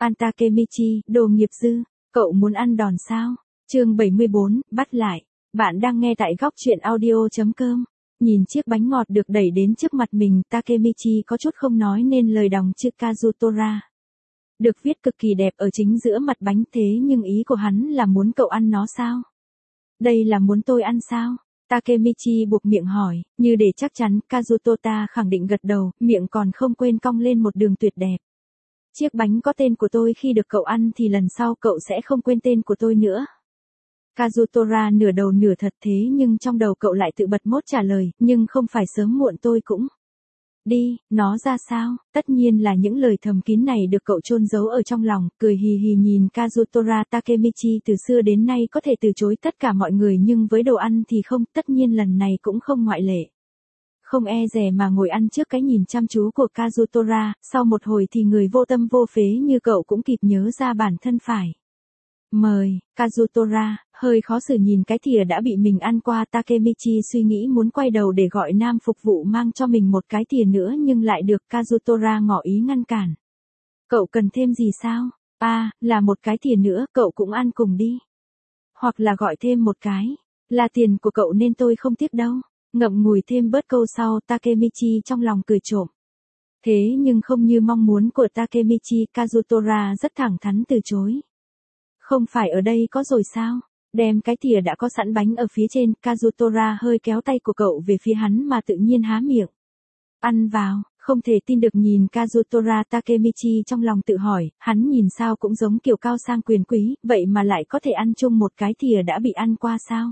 An Takemichi, đồ nghiệp dư, cậu muốn ăn đòn sao? Chương 74, bắt lại. Bạn đang nghe tại góc truyện audio.com. Nhìn chiếc bánh ngọt được đẩy đến trước mặt mình, Takemichi có chút không nói nên lời đòng chữ Kazutora. Được viết cực kỳ đẹp ở chính giữa mặt bánh, thế nhưng ý của hắn là muốn cậu ăn nó sao? Đây là muốn tôi ăn sao? Takemichi buộc miệng hỏi, như để chắc chắn. Kazutota khẳng định gật đầu, miệng còn không quên cong lên một đường tuyệt đẹp. Chiếc bánh có tên của tôi, khi được cậu ăn thì lần sau cậu sẽ không quên tên của tôi nữa. Kazutora nửa đầu nửa thật, thế nhưng trong đầu cậu lại tự bật mốt trả lời, nhưng không phải sớm muộn tôi cũng đi, nó ra sao? Tất nhiên là những lời thầm kín này được cậu chôn giấu ở trong lòng, cười hì hì nhìn Kazutora. Takemichi từ xưa đến nay có thể từ chối tất cả mọi người nhưng với đồ ăn thì không, tất nhiên lần này cũng không ngoại lệ. Không e dè mà ngồi ăn trước cái nhìn chăm chú của Kazutora, sau một hồi thì người vô tâm vô phế như cậu cũng kịp nhớ ra bản thân phải. Mời. Kazutora, hơi khó xử nhìn cái thìa đã bị mình ăn qua. Takemichi suy nghĩ muốn quay đầu để gọi nam phục vụ mang cho mình một cái thìa nữa nhưng lại được Kazutora ngỏ ý ngăn cản. Cậu cần thêm gì sao? Là một cái thìa nữa, cậu cũng ăn cùng đi. Hoặc là gọi thêm một cái. Là tiền của cậu nên tôi không tiếc đâu. Ngậm ngùi thêm bớt câu sau, Takemichi trong lòng cười trộm. Thế nhưng không như mong muốn của Takemichi, Kazutora rất thẳng thắn từ chối. Không phải ở đây có rồi sao? Đem cái thìa đã có sẵn bánh ở phía trên, Kazutora hơi kéo tay của cậu về phía hắn mà tự nhiên há miệng. Ăn vào, không thể tin được nhìn Kazutora. Takemichi trong lòng tự hỏi, hắn nhìn sao cũng giống kiểu cao sang quyền quý, vậy mà lại có thể ăn chung một cái thìa đã bị ăn qua sao?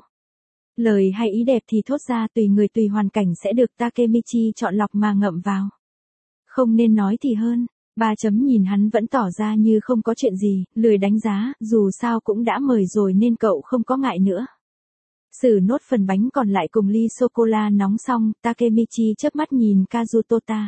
Lời hay ý đẹp thì thốt ra tùy người tùy hoàn cảnh sẽ được Takemichi chọn lọc mà ngậm vào. Không nên nói thì hơn. Nhìn hắn vẫn tỏ ra như không có chuyện gì, lười đánh giá, dù sao cũng đã mời rồi nên cậu không có ngại nữa. Xử nốt phần bánh còn lại cùng ly sô-cô-la nóng xong, Takemichi chớp mắt nhìn Kazutota.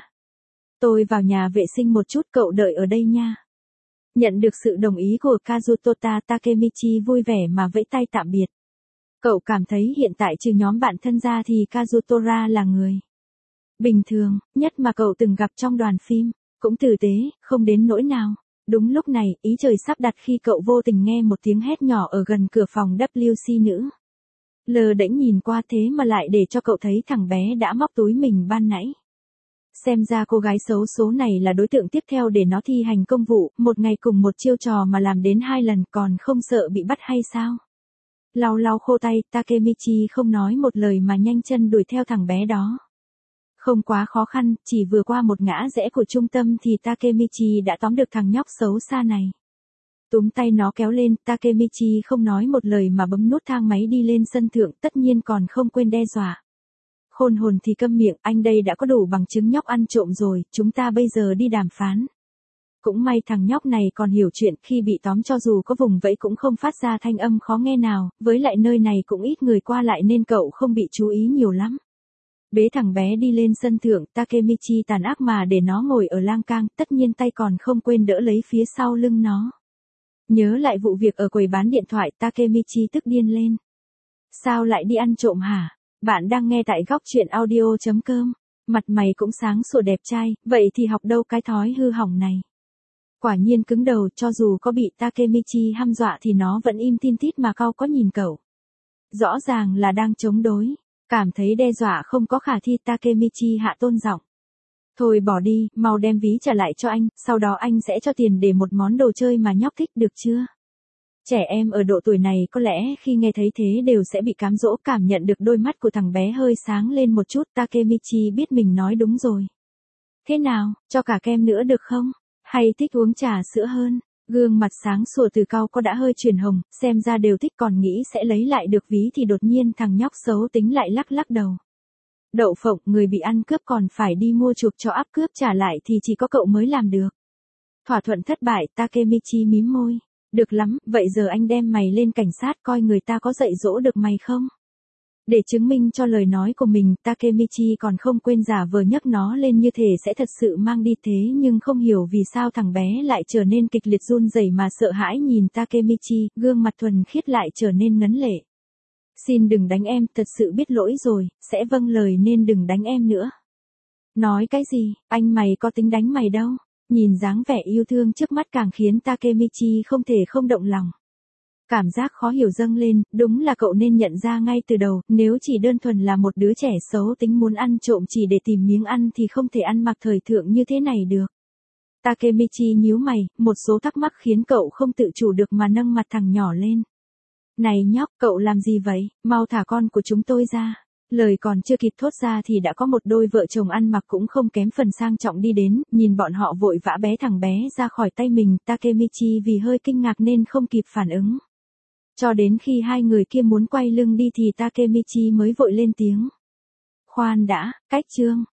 Tôi vào nhà vệ sinh một chút, cậu đợi ở đây nha. Nhận được sự đồng ý của Kazutota, Takemichi vui vẻ mà vẫy tay tạm biệt. Cậu cảm thấy hiện tại trừ nhóm bạn thân ra thì Kazutora là người bình thường nhất mà cậu từng gặp trong đoàn phim. Cũng tử tế, không đến nỗi nào. Đúng lúc này, ý trời sắp đặt khi cậu vô tình nghe một tiếng hét nhỏ ở gần cửa phòng WC nữ. Lờ đễnh nhìn qua thế mà lại để cho cậu thấy thằng bé đã móc túi mình ban nãy. Xem ra cô gái xấu số này là đối tượng tiếp theo để nó thi hành công vụ, một ngày cùng một chiêu trò mà làm đến 2 lần, còn không sợ bị bắt hay sao? Lau lau khô tay, Takemichi không nói một lời mà nhanh chân đuổi theo thằng bé đó. Không quá khó khăn, chỉ vừa qua một ngã rẽ của trung tâm thì Takemichi đã tóm được thằng nhóc xấu xa này. Túm tay nó kéo lên, Takemichi không nói một lời mà bấm nút thang máy đi lên sân thượng, tất nhiên còn không quên đe dọa. Khôn hồn thì câm miệng, anh đây đã có đủ bằng chứng nhóc ăn trộm rồi, chúng ta bây giờ đi đàm phán. Cũng may thằng nhóc này còn hiểu chuyện, khi bị tóm cho dù có vùng vẫy cũng không phát ra thanh âm khó nghe nào, với lại nơi này cũng ít người qua lại nên cậu không bị chú ý nhiều lắm. Bế thằng bé đi lên sân thượng, Takemichi tàn ác mà để nó ngồi ở lang cang, tất nhiên tay còn không quên đỡ lấy phía sau lưng nó. Nhớ lại vụ việc ở quầy bán điện thoại, Takemichi tức điên lên. Sao lại đi ăn trộm hả? Bạn đang nghe tại góc truyện audio.com. Mặt mày cũng sáng sủa đẹp trai, vậy thì học đâu cái thói hư hỏng này. Quả nhiên cứng đầu, cho dù có bị Takemichi hăm dọa thì nó vẫn im tin tít mà cau có nhìn cậu. Rõ ràng là đang chống đối. Cảm thấy đe dọa không có khả thi, Takemichi hạ tôn giọng. Thôi bỏ đi, mau đem ví trả lại cho anh, sau đó anh sẽ cho tiền để một món đồ chơi mà nhóc thích, được chưa? Trẻ em ở độ tuổi này có lẽ khi nghe thấy thế đều sẽ bị cám dỗ. Cảm nhận được đôi mắt của thằng bé hơi sáng lên một chút, Takemichi biết mình nói đúng rồi. Thế nào, cho cả kem nữa được không? Hay thích uống trà sữa hơn? Gương mặt sáng sủa từ cau có đã hơi chuyển hồng, xem ra đều thích, còn nghĩ sẽ lấy lại được ví thì đột nhiên thằng nhóc xấu tính lại lắc lắc đầu. Đậu phộng, người bị ăn cướp còn phải đi mua chuộc cho áp cướp trả lại thì chỉ có cậu mới làm được. Thỏa thuận thất bại, Takemichi mím môi. Được lắm, vậy giờ anh đem mày lên cảnh sát coi người ta có dạy dỗ được mày không? Để chứng minh cho lời nói của mình, Takemichi còn không quên giả vờ nhấc nó lên như thể sẽ thật sự mang đi, thế nhưng không hiểu vì sao thằng bé lại trở nên kịch liệt run rẩy mà sợ hãi nhìn Takemichi, gương mặt thuần khiết lại trở nên ngấn lệ. Xin đừng đánh em, thật sự biết lỗi rồi, sẽ vâng lời nên đừng đánh em nữa. Nói cái gì, anh mày có tính đánh mày đâu. Nhìn dáng vẻ yêu thương trước mắt càng khiến Takemichi không thể không động lòng. Cảm giác khó hiểu dâng lên, đúng là cậu nên nhận ra ngay từ đầu, nếu chỉ đơn thuần là một đứa trẻ xấu tính muốn ăn trộm chỉ để tìm miếng ăn thì không thể ăn mặc thời thượng như thế này được. Takemichi nhíu mày, một số thắc mắc khiến cậu không tự chủ được mà nâng mặt thằng nhỏ lên. Này nhóc, cậu làm gì vậy, mau thả con của chúng tôi ra. Lời còn chưa kịp thốt ra thì đã có một đôi vợ chồng ăn mặc cũng không kém phần sang trọng đi đến, nhìn bọn họ vội vã bé thằng bé ra khỏi tay mình, Takemichi vì hơi kinh ngạc nên không kịp phản ứng. Cho đến khi hai người kia muốn quay lưng đi thì Takemichi mới vội lên tiếng. Khoan đã, cách chương.